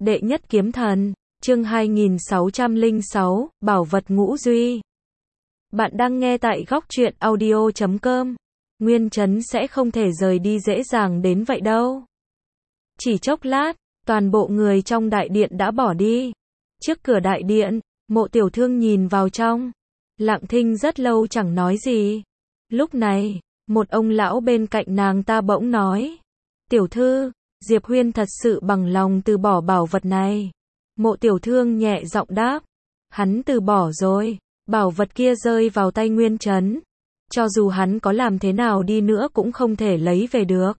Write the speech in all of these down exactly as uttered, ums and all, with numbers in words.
Đệ nhất kiếm thần, chương hai nghìn sáu trăm lẻ sáu, bảo vật ngũ duy. Bạn đang nghe tại góc truyện audio chấm com. Nguyên Trấn sẽ không thể rời đi dễ dàng đến vậy đâu. Chỉ chốc lát, toàn bộ người trong đại điện đã bỏ đi. Trước cửa đại điện, Mộ Tiểu Thương nhìn vào trong, lặng thinh rất lâu chẳng nói gì. Lúc này, một ông lão bên cạnh nàng ta bỗng nói: "Tiểu thư, Diệp Huyên thật sự bằng lòng từ bỏ bảo vật này." Mộ Tiểu Thương nhẹ giọng đáp: "Hắn từ bỏ rồi, bảo vật kia rơi vào tay Nguyên Trấn. Cho dù hắn có làm thế nào đi nữa cũng không thể lấy về được."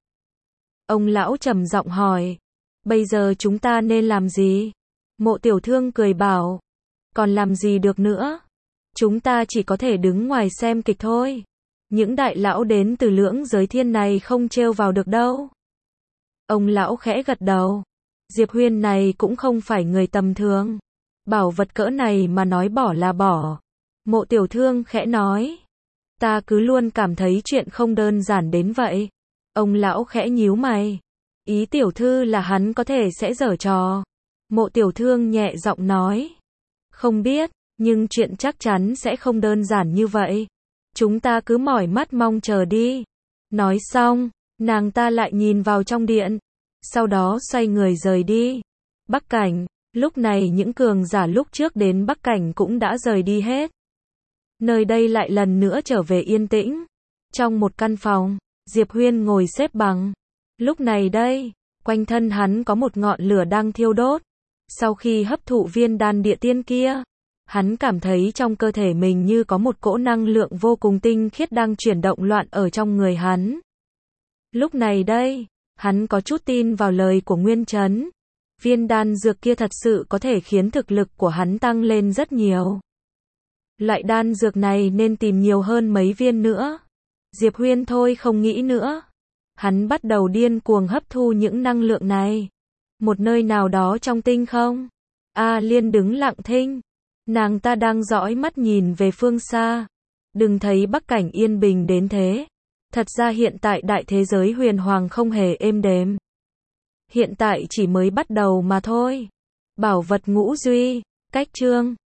Ông lão trầm giọng hỏi: "Bây giờ chúng ta nên làm gì?" Mộ Tiểu Thương cười bảo: "Còn làm gì được nữa? Chúng ta chỉ có thể đứng ngoài xem kịch thôi. Những đại lão đến từ lưỡng giới thiên này không trêu vào được đâu." Ông lão khẽ gật đầu. Diệp Huyên này cũng không phải người tầm thường. Bảo vật cỡ này mà nói bỏ là bỏ. Mộ Tiểu Thương khẽ nói: "Ta cứ luôn cảm thấy chuyện không đơn giản đến vậy." Ông lão khẽ nhíu mày. "Ý tiểu thư là hắn có thể sẽ giở trò?" Mộ Tiểu Thương nhẹ giọng nói: "Không biết, nhưng chuyện chắc chắn sẽ không đơn giản như vậy. Chúng ta cứ mỏi mắt mong chờ đi." Nói xong, nàng ta lại nhìn vào trong điện, sau đó xoay người rời đi. Bắc Cảnh, lúc này những cường giả lúc trước đến Bắc Cảnh cũng đã rời đi hết. Nơi đây lại lần nữa trở về yên tĩnh. Trong một căn phòng, Diệp Huyên ngồi xếp bằng. Lúc này đây, quanh thân hắn có một ngọn lửa đang thiêu đốt. Sau khi hấp thụ viên đan địa tiên kia, hắn cảm thấy trong cơ thể mình như có một cỗ năng lượng vô cùng tinh khiết đang chuyển động loạn ở trong người hắn. Lúc này đây, hắn có chút tin vào lời của Nguyên Trấn. Viên đan dược kia thật sự có thể khiến thực lực của hắn tăng lên rất nhiều. Loại đan dược này nên tìm nhiều hơn mấy viên nữa. Diệp Huyên thôi không nghĩ nữa. Hắn bắt đầu điên cuồng hấp thu những năng lượng này. Một nơi nào đó trong tinh không, A Liên đứng lặng thinh. Nàng ta đang dõi mắt nhìn về phương xa. Đừng thấy Bắc Cảnh yên bình đến thế. Thật ra hiện tại đại thế giới huyền hoàng không hề êm đềm. Hiện tại chỉ mới bắt đầu mà thôi. Bảo vật ngũ duy, cách chương.